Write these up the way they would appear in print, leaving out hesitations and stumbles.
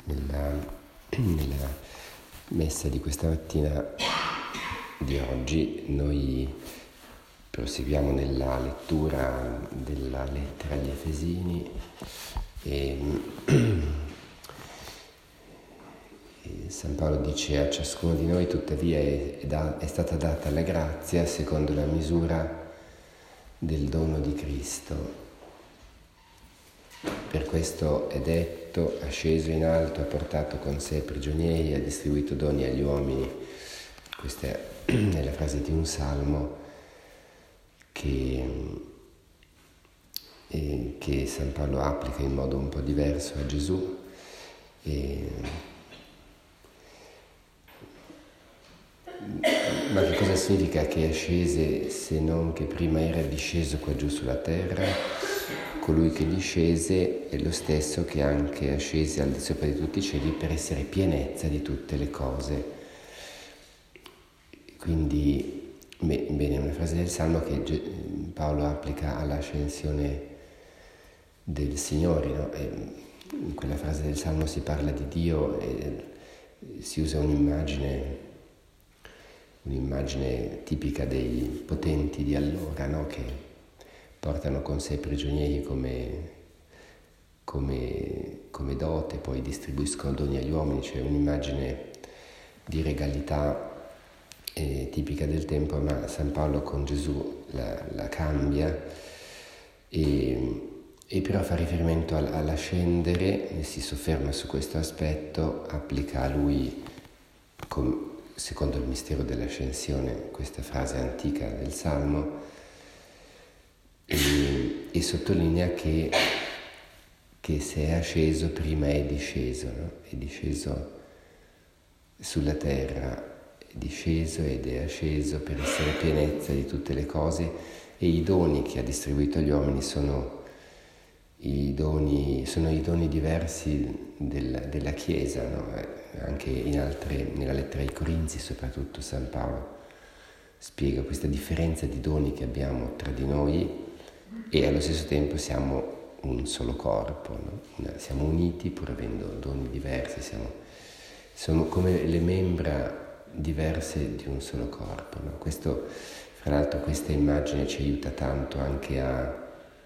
Nella messa di questa mattina di oggi noi proseguiamo nella lettura della lettera agli Efesini e San Paolo dice: a ciascuno di noi tuttavia è stata data la grazia secondo la misura del dono di Cristo. Per questo è detto: ha sceso in alto, ha portato con sé prigionieri, ha distribuito doni agli uomini. Questa è la frase di un salmo che San Paolo applica in modo un po' diverso a Gesù. Ma che cosa significa che è scese, se non che prima era disceso qua giù sulla terra? Colui che discese è lo stesso che anche ascese al di sopra di tutti i cieli per essere pienezza di tutte le cose. Quindi, bene, è una frase del Salmo che Paolo applica all'ascensione del Signore, no? In quella frase del Salmo si parla di Dio e si usa un'immagine tipica dei potenti di allora, no? Che portano con sé prigionieri come dote, poi distribuiscono doni agli uomini, cioè un'immagine di regalità tipica del tempo, ma San Paolo con Gesù la cambia e però fa riferimento all'ascendere, si sofferma su questo aspetto, applica a lui secondo il mistero dell'ascensione questa frase antica del Salmo e sottolinea che se è asceso prima è disceso, no? È disceso sulla terra, è disceso ed è asceso per essere pienezza di tutte le cose, e i doni che ha distribuito agli uomini sono i doni diversi della Chiesa, no? Anche nella lettera ai Corinzi soprattutto San Paolo spiega questa differenza di doni che abbiamo tra di noi e allo stesso tempo siamo un solo corpo, no? Siamo uniti pur avendo doni diversi, sono come le membra diverse di un solo corpo, no? Fra l'altro questa immagine ci aiuta tanto anche a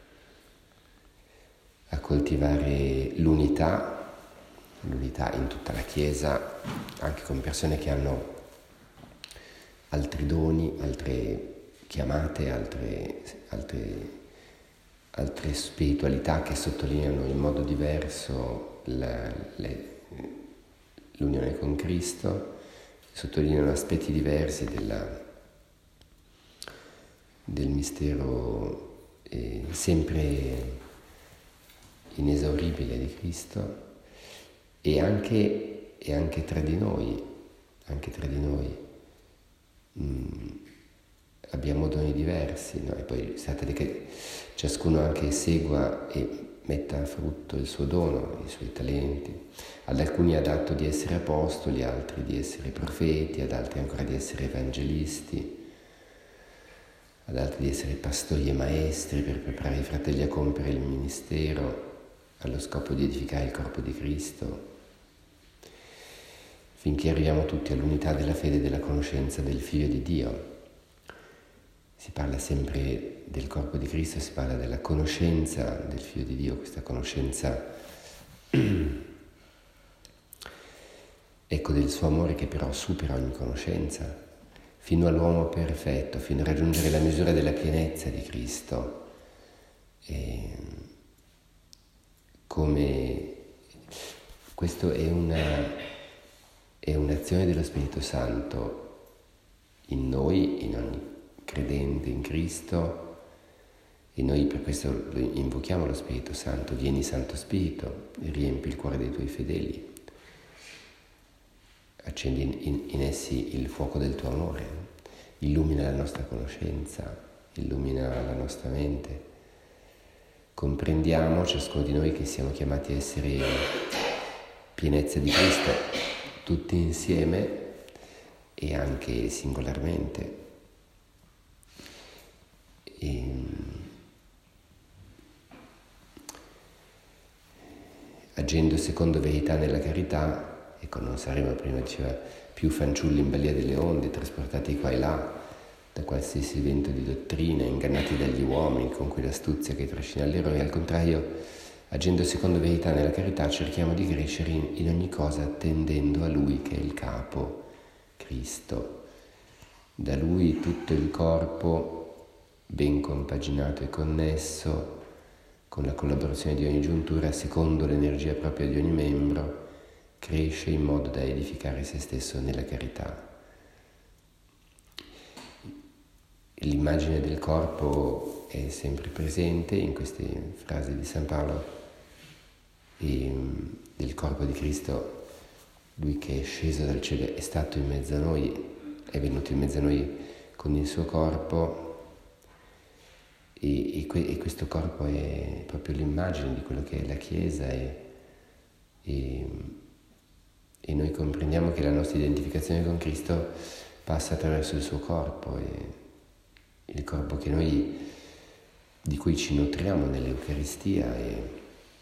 coltivare l'unità in tutta la Chiesa, anche con persone che hanno altri doni, altre chiamate, altre spiritualità che sottolineano in modo diverso l'unione con Cristo, sottolineano aspetti diversi del mistero sempre inesauribile di Cristo, e anche tra di noi abbiamo doni diversi, no? E poi si tratta di che ciascuno anche segua e metta a frutto il suo dono, i suoi talenti. Ad alcuni ha dato di essere apostoli, altri di essere profeti, ad altri ancora di essere evangelisti, ad altri di essere pastori e maestri per preparare i fratelli a compiere il ministero allo scopo di edificare il corpo di Cristo, finché arriviamo tutti all'unità della fede e della conoscenza del Figlio di Dio. Si parla sempre del corpo di Cristo, si parla della conoscenza del Figlio di Dio, questa conoscenza ecco del suo amore che però supera ogni conoscenza, fino all'uomo perfetto, fino a raggiungere la misura della pienezza di Cristo. Come questo è un'azione dello Spirito Santo in noi, in ogni credente in Cristo, e noi per questo invochiamo lo Spirito Santo. Vieni Santo Spirito, riempi il cuore dei tuoi fedeli, accendi in essi il fuoco del tuo amore, illumina la nostra conoscenza, illumina la nostra mente. Comprendiamo ciascuno di noi che siamo chiamati a essere pienezza di Cristo, tutti insieme e anche singolarmente. agendo secondo verità nella carità, ecco, non saremo, prima diceva, più fanciulli in balia delle onde, trasportati qua e là da qualsiasi vento di dottrina, ingannati dagli uomini con quell'astuzia che trascina all'errore. Al contrario, agendo secondo verità nella carità, cerchiamo di crescere in ogni cosa tendendo a Lui che è il capo, Cristo. Da Lui tutto il corpo, ben compaginato e connesso, con la collaborazione di ogni giuntura, secondo l'energia propria di ogni membro, cresce in modo da edificare se stesso nella carità. L'immagine del corpo è sempre presente in queste frasi di San Paolo, e del corpo di Cristo, Lui che è sceso dal cielo, è stato in mezzo a noi, è venuto in mezzo a noi con il suo corpo, e questo corpo è proprio l'immagine di quello che è la Chiesa, e noi comprendiamo che la nostra identificazione con Cristo passa attraverso il suo corpo, e il corpo di cui ci nutriamo nell'Eucaristia, e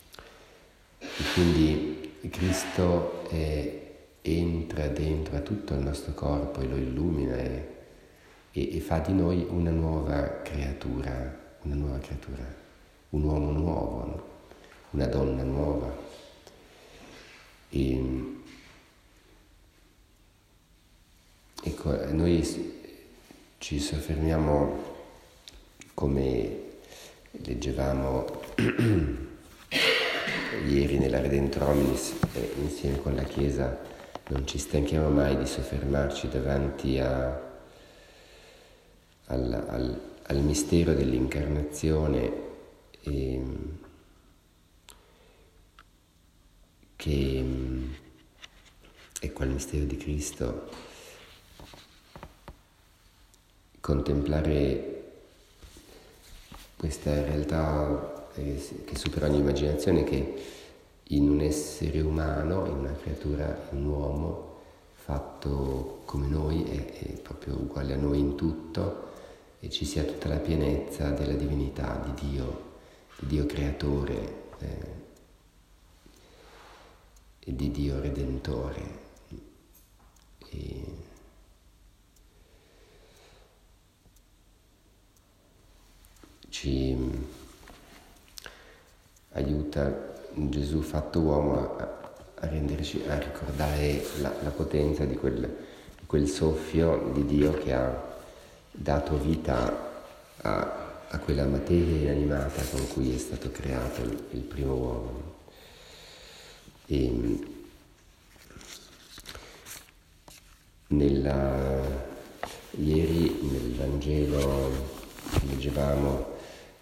quindi Cristo entra dentro a tutto il nostro corpo e lo illumina, e fa di noi una nuova creatura, un uomo nuovo, no? Una donna nuova. Ecco, noi ci soffermiamo, come leggevamo ieri nella Redemptor Hominis, insieme con la Chiesa, non ci stanchiamo mai di soffermarci davanti al mistero dell'incarnazione, che ecco, al mistero di Cristo. Contemplare questa realtà che supera ogni immaginazione, che in un essere umano, in una creatura, in un uomo fatto come noi, è proprio uguale a noi in tutto, e ci sia tutta la pienezza della divinità di Dio creatore, e di Dio redentore. Ci aiuta Gesù fatto uomo a ricordare la potenza di quel soffio di Dio che ha dato vita a quella materia inanimata con cui è stato creato il primo uomo. Ieri nel Vangelo leggevamo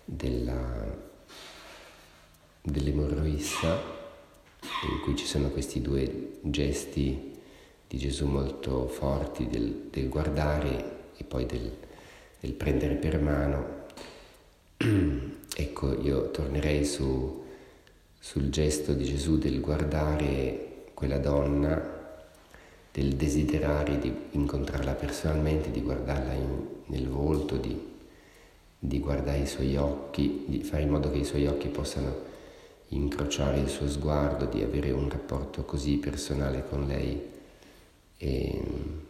dell'emorroissa, in cui ci sono questi due gesti di Gesù molto forti, del guardare e poi del prendere per mano. Ecco, io tornerei sul gesto di Gesù del guardare quella donna, del desiderare di incontrarla personalmente, di guardarla nel volto, di guardare i suoi occhi, di fare in modo che i suoi occhi possano incrociare il suo sguardo, di avere un rapporto così personale con lei. E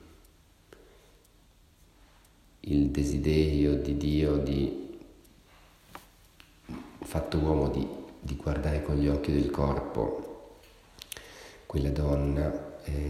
il desiderio di Dio, fatto uomo, di guardare con gli occhi del corpo quella donna.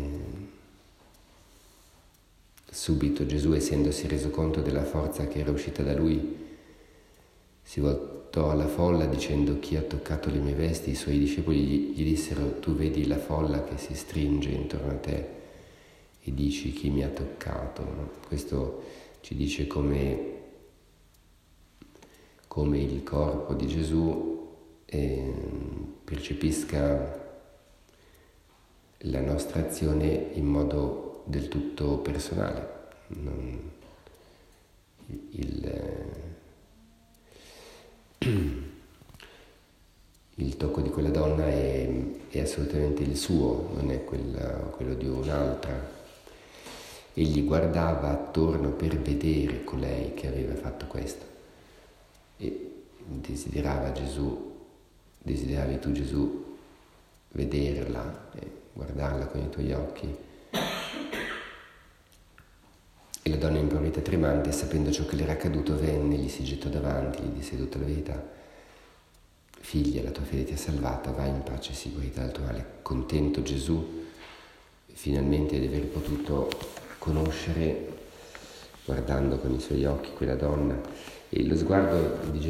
Subito Gesù, essendosi reso conto della forza che era uscita da lui, si voltò alla folla dicendo: chi ha toccato le mie vesti? I suoi discepoli gli dissero: tu vedi la folla che si stringe intorno a te e dici: chi mi ha toccato? No? Questo ci dice come il corpo di Gesù percepisca la nostra azione in modo del tutto personale. Il tocco di quella donna è assolutamente il suo, non è quello di un'altra. Egli guardava attorno per vedere colei che aveva fatto questo, e desideravi tu, Gesù, vederla, guardarla con i tuoi occhi. E la donna impaurita e tremante, sapendo ciò che le era accaduto, venne, gli si gettò davanti, gli disse tutta la verità. Figlia, la tua fede ti ha salvata, vai in pace e sicurezza dal tuo male. Contento Gesù finalmente di aver potuto conoscere, guardando con i suoi occhi quella donna, e lo sguardo di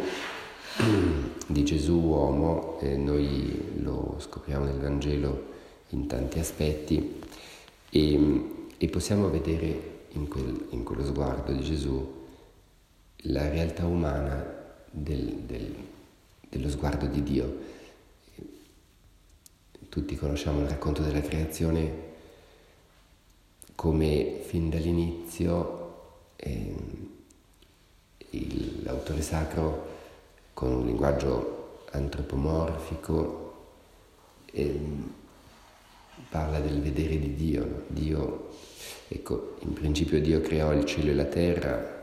Gesù uomo, noi lo scopriamo nel Vangelo in tanti aspetti, e possiamo vedere in quello sguardo di Gesù la realtà umana dello sguardo di Dio. Tutti conosciamo il racconto della creazione, come fin dall'inizio l'autore sacro, con un linguaggio antropomorfico, parla del vedere di Dio, no? Dio, ecco, in principio Dio creò il cielo e la terra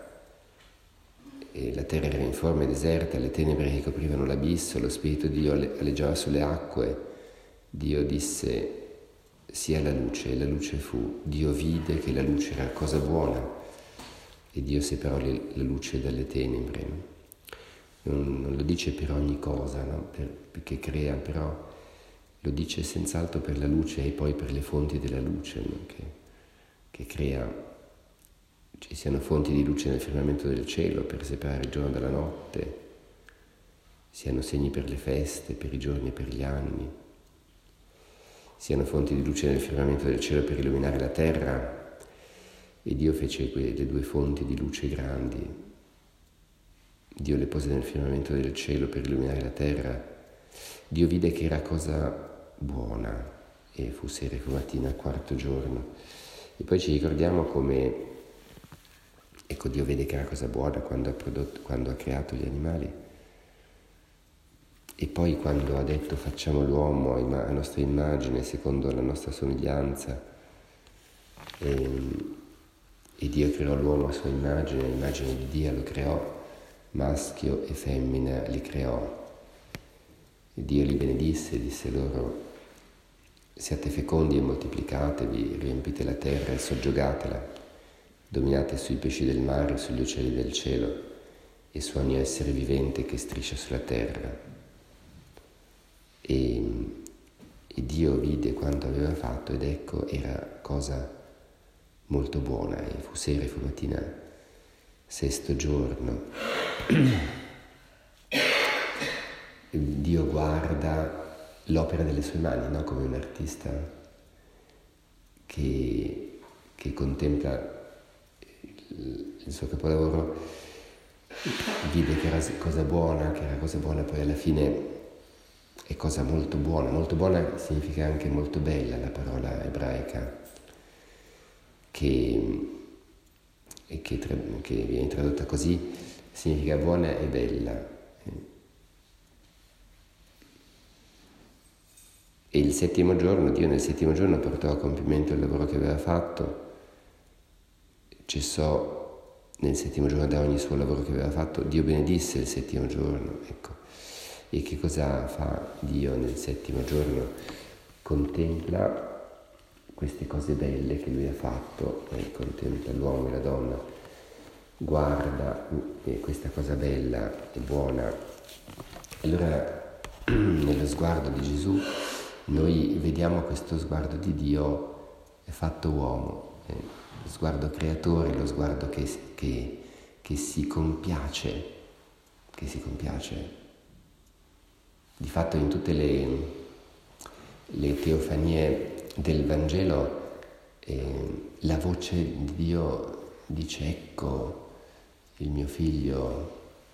era informe e deserta, le tenebre che coprivano l'abisso, lo Spirito di Dio aleggiava sulle acque. Dio disse sia la luce, e la luce fu. Dio vide che la luce era cosa buona, e Dio separò la luce dalle tenebre. Non lo dice per ogni cosa, no? Perché crea, però lo dice senz'altro per la luce e poi per le fonti della luce, no? che crea. Ci siano fonti di luce nel firmamento del cielo per separare il giorno dalla notte, siano segni per le feste, per i giorni e per gli anni, siano fonti di luce nel firmamento del cielo per illuminare la terra, e Dio fece le due fonti di luce grandi. Dio le pose nel firmamento del cielo per illuminare la terra. Dio vide che era cosa buona, e fu sera e fu mattina al quarto giorno. E poi ci ricordiamo come, ecco, Dio vede che era cosa buona quando ha creato gli animali, e poi quando ha detto facciamo l'uomo a nostra immagine, secondo la nostra somiglianza, e Dio creò l'uomo a sua immagine, l'immagine di Dio lo creò, maschio e femmina li creò. E Dio li benedisse e disse loro: siate fecondi e moltiplicatevi, riempite la terra e soggiogatela, dominate sui pesci del mare, sugli uccelli del cielo e su ogni essere vivente che striscia sulla terra. E Dio vide quanto aveva fatto, ed ecco, era cosa molto buona, e fu sera e fu mattina, sesto giorno. Dio guarda l'opera delle sue mani, no? Come un artista che contempla il suo capolavoro, vide che era cosa buona, poi alla fine è cosa molto buona. Molto buona significa anche molto bella, la parola ebraica che viene tradotta così, significa buona e bella. E il settimo giorno, Dio nel settimo giorno portò a compimento il lavoro che aveva fatto, cessò nel settimo giorno da ogni suo lavoro che aveva fatto, Dio benedisse il settimo giorno, ecco. E che cosa fa Dio nel settimo giorno? Contempla queste cose belle che Lui ha fatto, contempla l'uomo e la donna, guarda questa cosa bella e buona. Allora, nello sguardo di Gesù, noi vediamo questo sguardo di Dio fatto uomo, lo sguardo creatore, lo sguardo che si compiace, Di fatto in tutte le teofanie del Vangelo la voce di Dio dice: ecco il mio figlio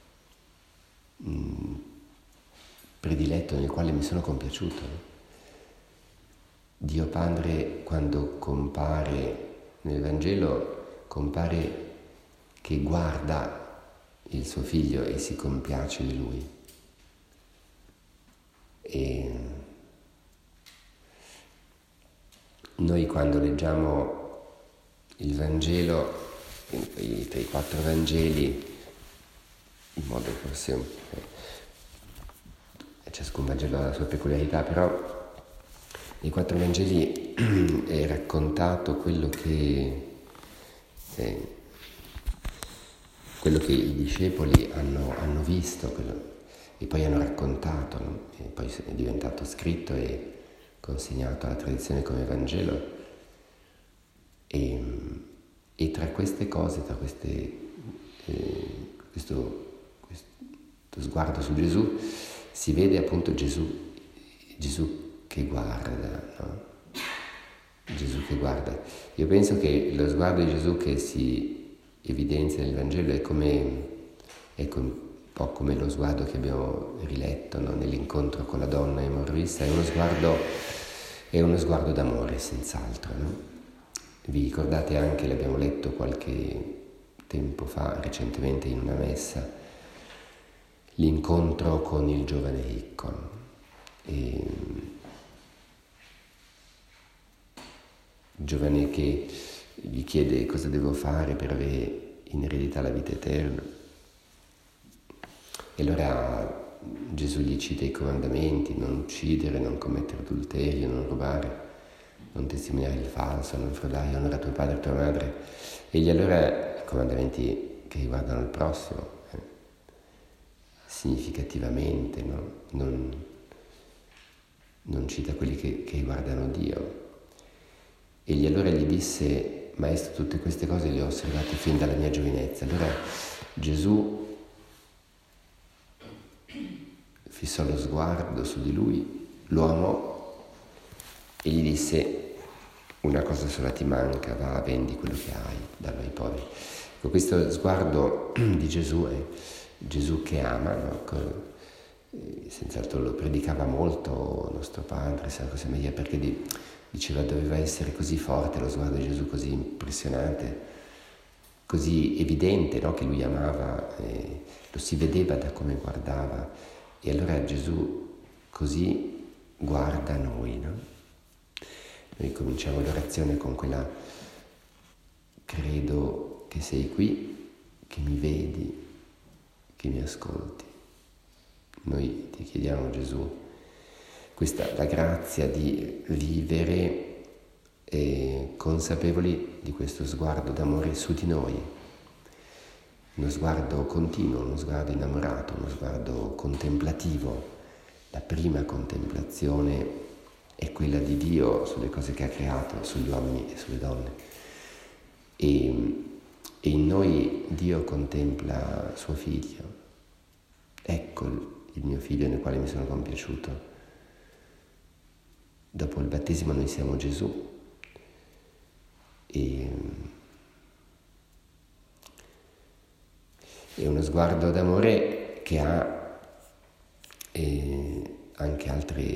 prediletto nel quale mi sono compiaciuto. Dio Padre, quando compare nel Vangelo, compare che guarda il suo figlio e si compiace di lui. E noi quando leggiamo il Vangelo, tra i 4 Vangeli, in modo forse ciascun Vangelo ha la sua peculiarità, però Nei 4 Vangeli è raccontato quello che i discepoli hanno visto e poi hanno raccontato, no? E poi è diventato scritto e consegnato alla tradizione come Vangelo. E tra queste cose, questo sguardo su Gesù, si vede appunto Gesù che guarda, no? Gesù che guarda. Io penso che lo sguardo di Gesù che si evidenzia nel Vangelo è un po' come lo sguardo che abbiamo riletto, no? Nell'incontro con la donna emorrissa, è uno sguardo d'amore, senz'altro, no? Vi ricordate anche, l'abbiamo letto qualche tempo fa, recentemente in una messa, l'incontro con il giovane ricco, no? Il giovane che gli chiede cosa devo fare per avere in eredità la vita eterna. E allora Gesù gli cita i comandamenti: non uccidere, non commettere adulterio, non rubare, non testimoniare il falso, non frodare, onora tuo padre e tua madre. E gli allora i comandamenti che riguardano il prossimo, significativamente, no? Non cita quelli che riguardano Dio. E allora gli disse: Maestro, tutte queste cose le ho osservate fin dalla mia giovinezza. Allora Gesù fissò lo sguardo su di lui, lo amò e gli disse: una cosa sola ti manca, va, vendi quello che hai, dallo ai poveri. Ecco, questo sguardo di Gesù è Gesù che ama, no? Senz'altro lo predicava molto nostro padre, San José Maria, perché diceva doveva essere così forte lo sguardo di Gesù, così impressionante, così evidente, no? Che lui amava, lo si vedeva da come guardava. E allora Gesù così guarda noi, no? Noi cominciamo l'orazione con quella: credo che sei qui, che mi vedi, che mi ascolti. Noi ti chiediamo, Gesù, la grazia di vivere consapevoli di questo sguardo d'amore su di noi, uno sguardo continuo, uno sguardo innamorato, uno sguardo contemplativo. La prima contemplazione è quella di Dio sulle cose che ha creato, sugli uomini e sulle donne. E in noi Dio contempla suo figlio. Ecco il mio figlio nel quale mi sono compiaciuto. Dopo il battesimo noi siamo Gesù. E è uno sguardo d'amore che ha anche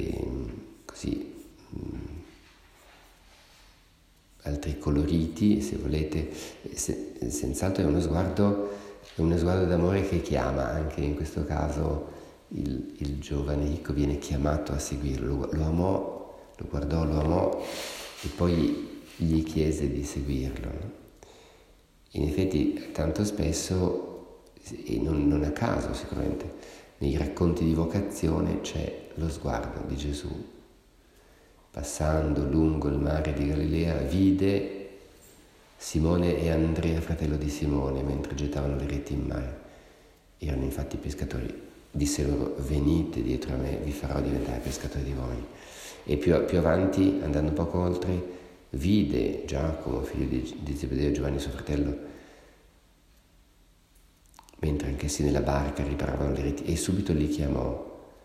altri coloriti, se volete. Senz'altro è uno sguardo d'amore che chiama. Anche in questo caso il giovane ricco viene chiamato a seguirlo. Lo amò, lo guardò, lo amò e poi gli chiese di seguirlo, no? In effetti tanto spesso, e non a caso sicuramente, nei racconti di vocazione c'è lo sguardo di Gesù. Passando lungo il mare di Galilea vide Simone e Andrea, fratello di Simone, mentre gettavano le reti in mare. Erano infatti pescatori. Disse loro: venite dietro a me, vi farò diventare pescatori di uomini. E più avanti, andando un poco oltre, vide Giacomo, figlio di Zebedeo, Giovanni suo fratello, mentre anch'essi nella barca riparavano le reti, e subito li chiamò.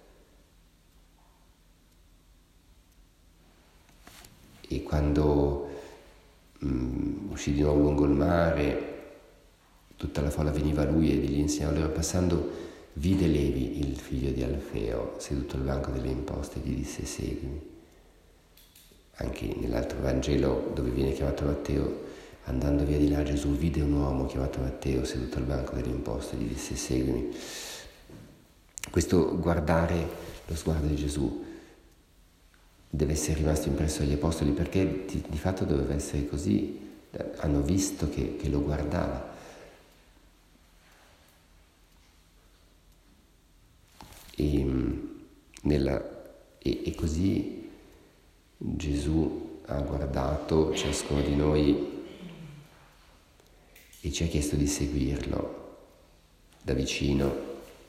E quando uscì di nuovo lungo il mare, tutta la folla veniva a lui e gli insegnava. Allora, passando, vide Levi, il figlio di Alfeo, seduto al banco delle imposte, e gli disse: seguimi. Anche nell'altro Vangelo, dove viene chiamato Matteo, andando via di là, Gesù vide un uomo chiamato Matteo seduto al banco delle imposte e gli disse: seguimi. Questo guardare, lo sguardo di Gesù, deve essere rimasto impresso agli apostoli, perché di fatto doveva essere così. Hanno visto che lo guardava. E così Gesù ha guardato ciascuno di noi e ci ha chiesto di seguirlo da vicino.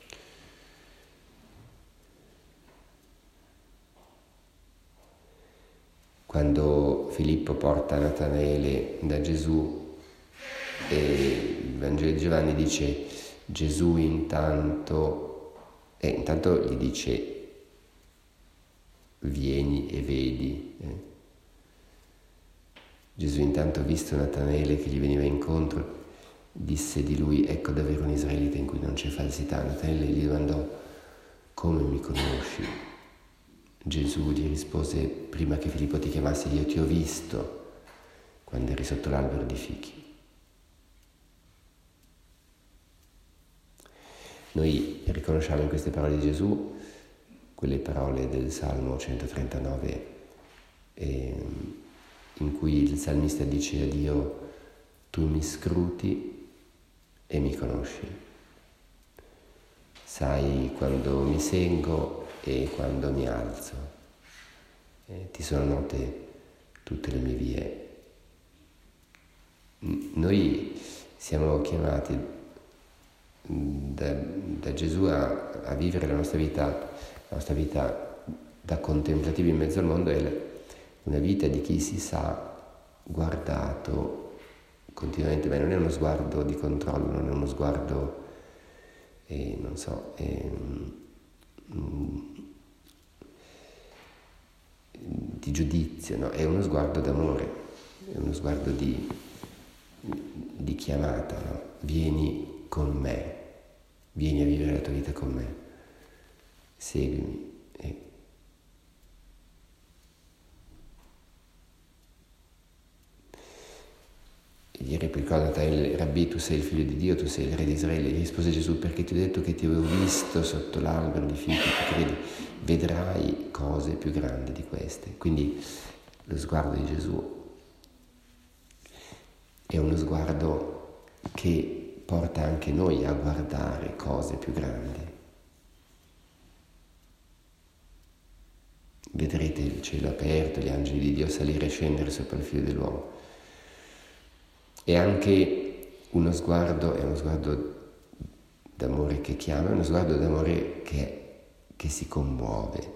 Quando Filippo porta Natanaele da Gesù, il Vangelo di Giovanni dice Gesù intanto gli dice vieni e vedi. Gesù intanto, visto Natanaele che gli veniva incontro, disse di lui: ecco davvero un israelita in cui non c'è falsità. Natanaele gli domandò: come mi conosci? Gesù gli rispose: prima che Filippo ti chiamasse io ti ho visto quando eri sotto l'albero di fichi. Noi riconosciamo in queste parole di Gesù quelle parole del Salmo 139 in cui il salmista dice a Dio: tu mi scruti e mi conosci, sai quando mi sengo e quando mi alzo, ti sono note tutte le mie vie. Noi siamo chiamati da Gesù a vivere la nostra vita da contemplativi in mezzo al mondo, è una vita di chi si sa guardato continuamente, ma non è uno sguardo di controllo, non è uno sguardo di giudizio, no? È uno sguardo d'amore, è uno sguardo di chiamata, no? Vieni con me, vieni a vivere la tua vita con me, seguimi. E gli replicò Natanaele: Rabbì, tu sei il figlio di Dio, tu sei il re di Israele. Gli rispose Gesù: perché ti ho detto che ti avevo visto sotto l'albero di fichi, tu credi? Vedrai cose più grandi di queste. Quindi lo sguardo di Gesù è uno sguardo che porta anche noi a guardare cose più grandi. Vedrete il cielo aperto, gli angeli di Dio salire e scendere sopra il figlio dell'uomo. E anche uno sguardo, è uno sguardo d'amore che chiama, è uno sguardo d'amore che si commuove.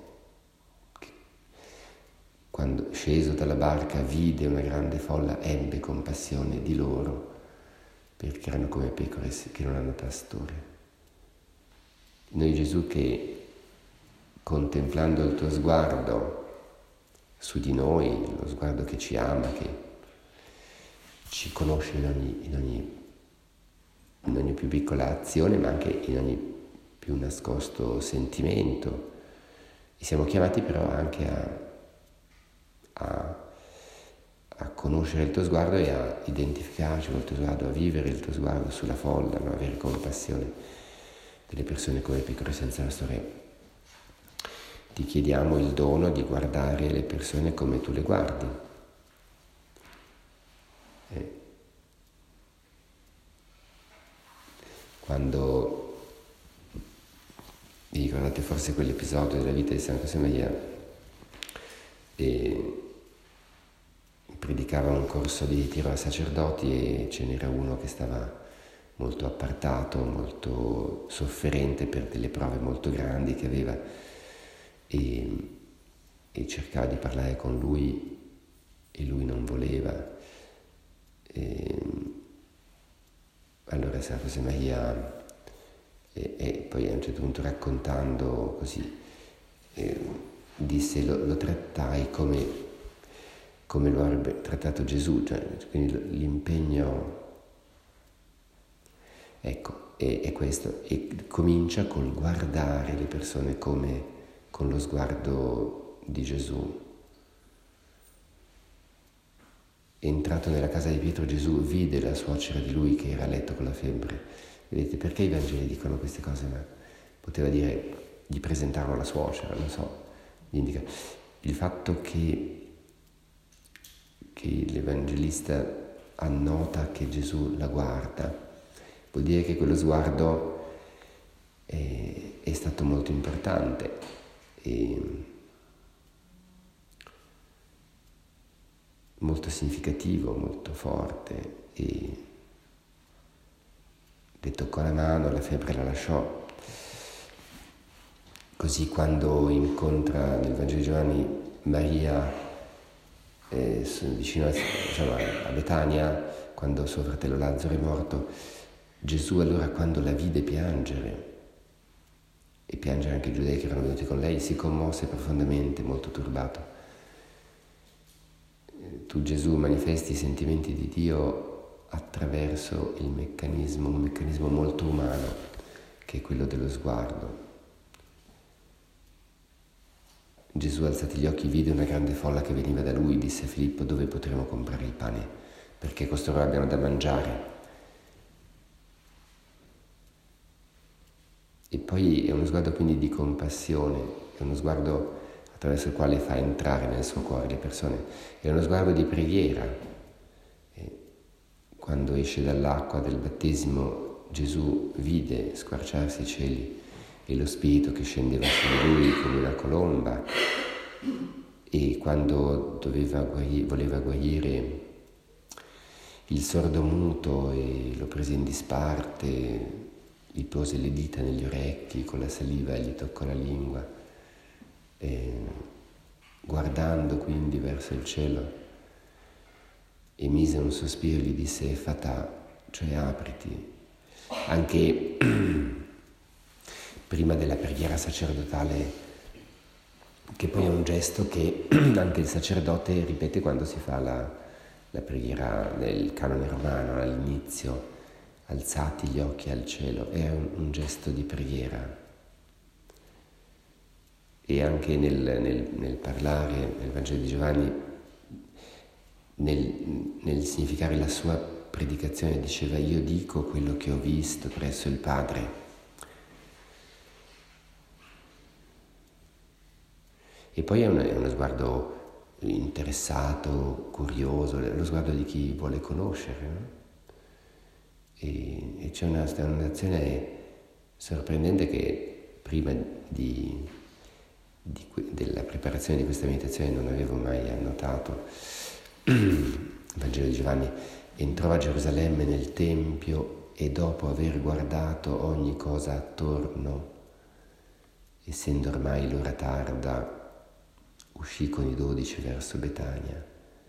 Quando sceso dalla barca vide una grande folla, ebbe compassione di loro, perché erano come pecore che non hanno pastore. Noi, Gesù, che contemplando il tuo sguardo su di noi, lo sguardo che ci ama, che ci conosce in ogni più piccola azione, ma anche in ogni più nascosto sentimento. E siamo chiamati però anche a conoscere il tuo sguardo e a identificarci con il tuo sguardo, a vivere il tuo sguardo sulla folla, no? Avere compassione delle persone come pecore senza pastore. Ti chiediamo il dono di guardare le persone come tu le guardi. Quando vi ricordate forse quell'episodio della vita di San Josemaria, predicava un corso di ritiro a sacerdoti e ce n'era uno che stava molto appartato, molto sofferente per delle prove molto grandi che aveva, e cercava di parlare con lui e lui non voleva. Allora San Josemaria, e poi a un certo punto raccontando così, disse: lo trattai come lo avrebbe trattato Gesù, cioè, quindi l'impegno, ecco, è questo, e comincia col guardare le persone come con lo sguardo di Gesù. Entrato nella casa di Pietro, Gesù vide la suocera di lui che era a letto con la febbre. Vedete, perché i Vangeli dicono queste cose? Ma poteva dire, gli presentarono la suocera, non so, gli indica. Il fatto che l'Evangelista annota che Gesù la guarda, vuol dire che quello sguardo è stato molto importante. molto significativo, molto forte, e le toccò la mano, la febbre la lasciò. Così quando incontra nel Vangelo di Giovanni Maria vicino a Betania, quando suo fratello Lazzaro è morto, Gesù allora, quando la vide piangere, e piangere anche i giudei che erano venuti con lei, si commosse profondamente, molto turbato. Tu, Gesù, manifesti i sentimenti di Dio attraverso un meccanismo molto umano, che è quello dello sguardo. Gesù, alzati gli occhi, vide una grande folla che veniva da lui, disse a Filippo: dove potremo comprare il pane, perché costoro abbiano da mangiare? E poi è uno sguardo quindi di compassione, è uno sguardo attraverso il quale fa entrare nel suo cuore le persone, è uno sguardo di preghiera. E quando esce dall'acqua del battesimo, Gesù vide squarciarsi i cieli e lo Spirito che scendeva su di lui come una colomba, e quando voleva guarire il sordo muto e lo prese in disparte, gli pose le dita negli orecchi, con la saliva gli toccò la lingua, e guardando quindi verso il cielo emise un sospiro e gli disse Efatà, cioè apriti. Anche prima della preghiera sacerdotale, che poi è un gesto che anche il sacerdote ripete quando si fa la preghiera del canone romano, all'inizio: alzati gli occhi al cielo, è un gesto di preghiera. E anche nel parlare nel Vangelo di Giovanni, nel significare la sua predicazione, diceva: io dico quello che ho visto presso il Padre. E poi è uno sguardo interessato, curioso, lo sguardo di chi vuole conoscere, no? E c'è una stazione sorprendente che prima della preparazione di questa meditazione non avevo mai annotato. Il Vangelo di Giovanni: entrò a Gerusalemme nel Tempio e dopo aver guardato ogni cosa attorno, essendo ormai l'ora tarda, uscì con i 12 verso Betania.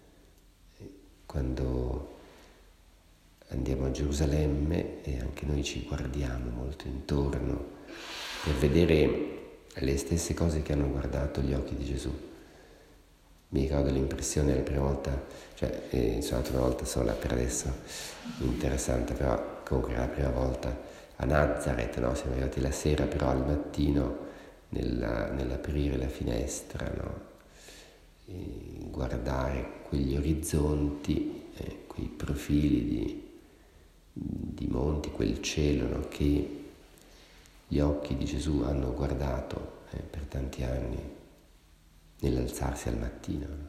Quando andiamo a Gerusalemme e anche noi ci guardiamo molto intorno per vedere le stesse cose che hanno guardato gli occhi di Gesù. Mi ricordo l'impressione la prima volta, sono andato una volta sola per adesso, interessante, però comunque era la prima volta a Nazareth, no? Siamo arrivati la sera, però al mattino nell'aprire la finestra, no? E guardare quegli orizzonti, quei profili di monti, quel cielo, no? Che gli occhi di Gesù hanno guardato per tanti anni nell'alzarsi al mattino, no?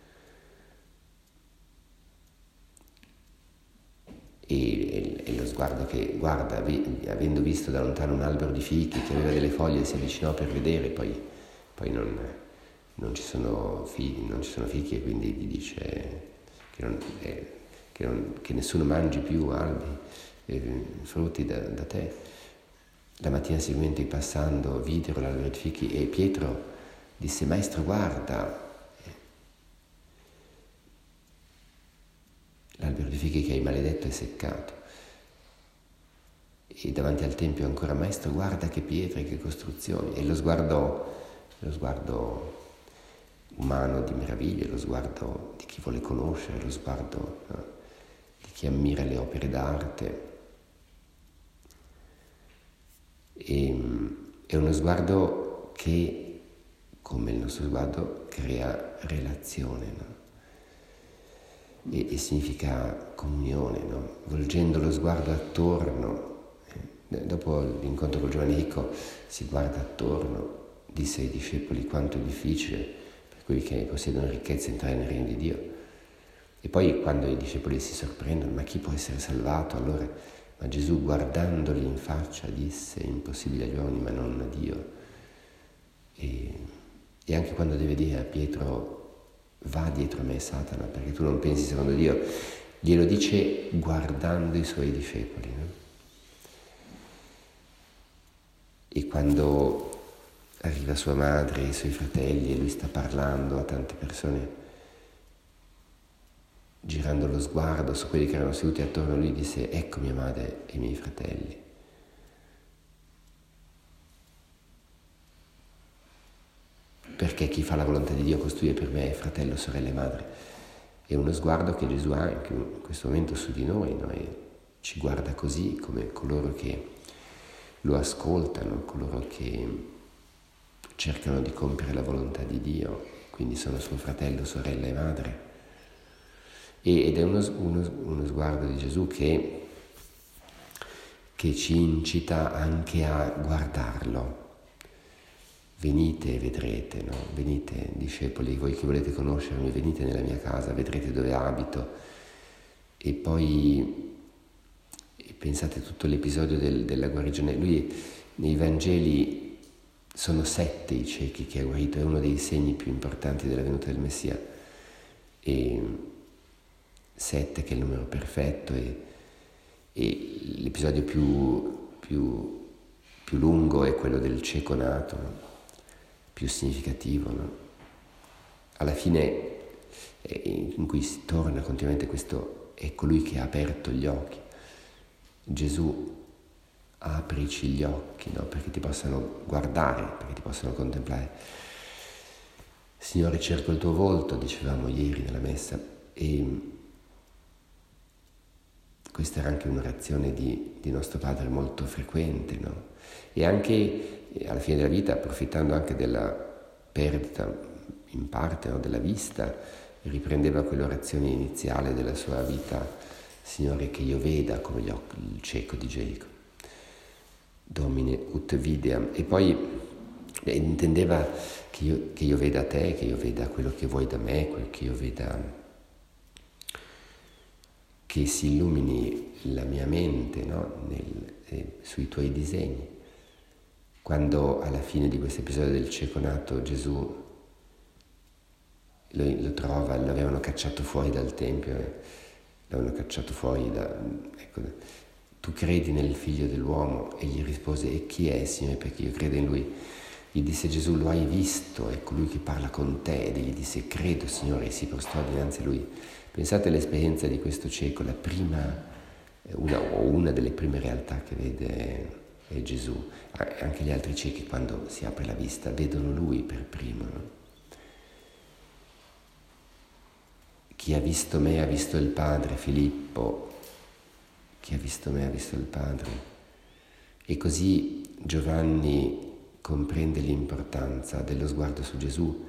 E lo sguardo che guarda, avendo visto da lontano un albero di fichi che aveva delle foglie, si avvicinò per vedere, poi non ci sono fichi, e quindi gli dice che nessuno mangi più albi frutti da te. La mattina seguente, passando, videro l'albero di fichi e Pietro disse: Maestro, guarda, l'albero di fichi che hai maledetto è seccato. E davanti al Tempio ancora: Maestro, guarda che pietre, che costruzioni. E lo sguardo umano di meraviglia, lo sguardo di chi vuole conoscere, lo sguardo, no, di chi ammira le opere d'arte. È uno sguardo che, come il nostro sguardo, crea relazione, no? E significa comunione, no? Volgendo lo sguardo attorno, dopo l'incontro col giovane ricco si guarda attorno, disse ai discepoli: quanto è difficile per quelli che possiedono ricchezze entrare nel regno di Dio. E poi quando i discepoli si sorprendono: ma chi può essere salvato? Allora, ma Gesù, guardandoli in faccia, disse: è impossibile agli uomini ma non a Dio. E anche quando deve dire a Pietro: va dietro a me Satana, perché tu non pensi secondo Dio. Glielo dice guardando i suoi discepoli, no? E quando arriva sua madre, i suoi fratelli, e lui sta parlando a tante persone, girando lo sguardo su quelli che erano seduti attorno a lui, disse: ecco mia madre e i miei fratelli. Perché chi fa la volontà di Dio, costui è per me fratello, sorella e madre. È uno sguardo che Gesù ha anche in questo momento su di noi, no? E ci guarda così, come coloro che lo ascoltano, coloro che cercano di compiere la volontà di Dio, quindi sono suo fratello, sorella e madre. Ed è uno sguardo di Gesù che ci incita anche a guardarlo. Venite e vedrete, no? Venite, discepoli, voi che volete conoscermi, venite nella mia casa, vedrete dove abito. E poi pensate tutto l'episodio della guarigione. Lui, nei Vangeli, sono 7 i ciechi che ha guarito, è uno dei segni più importanti della venuta del Messia. E 7 che è il numero perfetto, e l'episodio più lungo è quello del cieco nato, no? Più significativo, no? Alla fine, in cui si torna continuamente questo: è colui che ha aperto gli occhi. Gesù, aprici gli occhi, no? Perché ti possano guardare, perché ti possano contemplare. Signore, cerco il tuo volto, dicevamo ieri nella messa, e questa era anche un'orazione di nostro Padre molto frequente, no? E anche alla fine della vita, approfittando anche della perdita in parte, no, della vista, riprendeva quell'orazione iniziale della sua vita: Signore, che io veda come il cieco di Gerico, Domine ut videam. E poi intendeva che io veda te, che io veda quello che vuoi da me, che io veda, che si illumini la mia mente, no? Sui tuoi disegni. Quando alla fine di questo episodio del cieco nato Gesù lo trova, lo avevano cacciato fuori dal Tempio, l'avevano cacciato fuori ecco, tu credi nel Figlio dell'uomo? E gli rispose: e chi è, Signore, perché io credo in lui? Gli disse Gesù: lo hai visto, è colui che parla con te. Ed egli disse: credo, Signore, e si prostrò dinanzi a lui. Pensate all'esperienza di questo cieco, la prima, una delle prime realtà che vede è Gesù. Anche gli altri ciechi, quando si apre la vista, vedono lui per primo, no? Chi ha visto me ha visto il Padre, Filippo. Chi ha visto me ha visto il Padre. E così Giovanni comprende l'importanza dello sguardo su Gesù,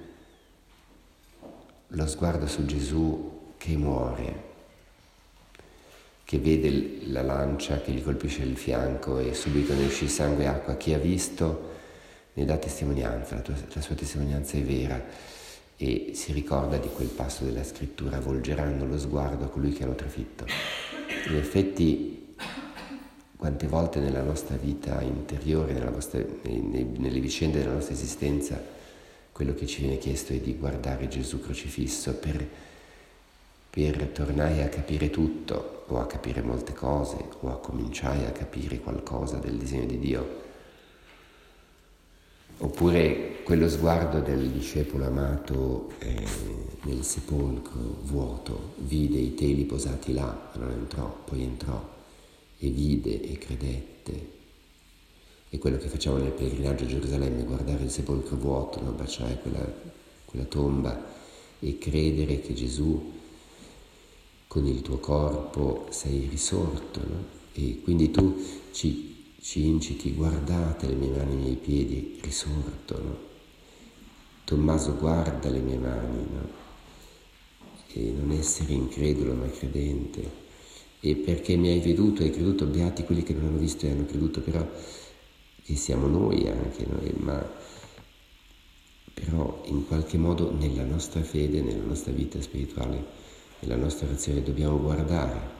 lo sguardo su Gesù che muore, che vede la lancia che gli colpisce il fianco e subito ne uscì sangue e acqua. Chi ha visto ne dà testimonianza, la sua testimonianza è vera, e si ricorda di quel passo della scrittura: volgeranno lo sguardo a colui che hanno trafitto. In effetti, quante volte nella nostra vita interiore, nelle vicende della nostra esistenza, quello che ci viene chiesto è di guardare Gesù crocifisso per tornare a capire tutto, o a capire molte cose, o a cominciare a capire qualcosa del disegno di Dio. Oppure quello sguardo del discepolo amato nel sepolcro vuoto, vide i teli posati là, non entrò, poi entrò e vide e credette. È quello che facciamo nel pellegrinaggio a Gerusalemme: guardare il sepolcro vuoto, no? Baciare quella tomba e credere che Gesù, con il tuo corpo, sei risorto, no? E quindi tu ci inciti: guardate le mie mani e i miei piedi, risorto, no? Tommaso, guarda le mie mani, no? E non essere incredulo ma credente. E perché mi hai veduto, hai creduto. Beati quelli che non hanno visto e hanno creduto. Però che siamo noi anche, noi, però in qualche modo nella nostra fede, nella nostra vita spirituale, nella nostra orazione dobbiamo guardare.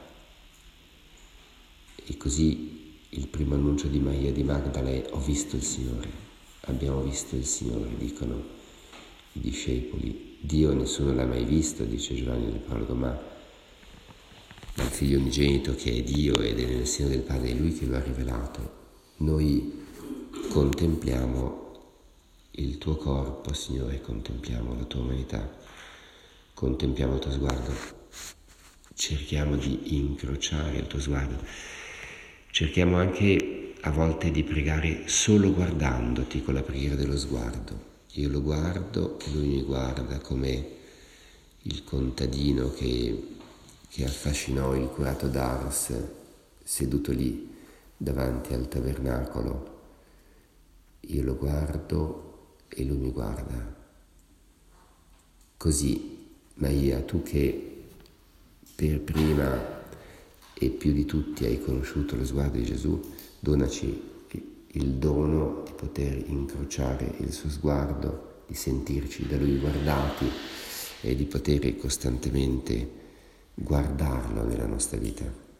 E così il primo annuncio di Maria di Magdala è: ho visto il Signore, abbiamo visto il Signore, dicono i discepoli. Dio nessuno l'ha mai visto, dice Giovanni nel prologo, ma il Figlio unigenito che è Dio ed è nel seno del Padre, è Lui che lo ha rivelato. Noi contempliamo il tuo corpo, Signore, contempliamo la tua umanità, contempliamo il tuo sguardo, cerchiamo di incrociare il tuo sguardo, cerchiamo anche a volte di pregare solo guardandoti con la preghiera dello sguardo. Io lo guardo e lui mi guarda, come il contadino che affascinò il curato d'Ars seduto lì davanti al tabernacolo. Io lo guardo e lui mi guarda. Così, Maria, tu che per prima e più di tutti hai conosciuto lo sguardo di Gesù, donaci il dono di poter incrociare il suo sguardo, di sentirci da lui guardati e di poter costantemente guardarlo nella nostra vita.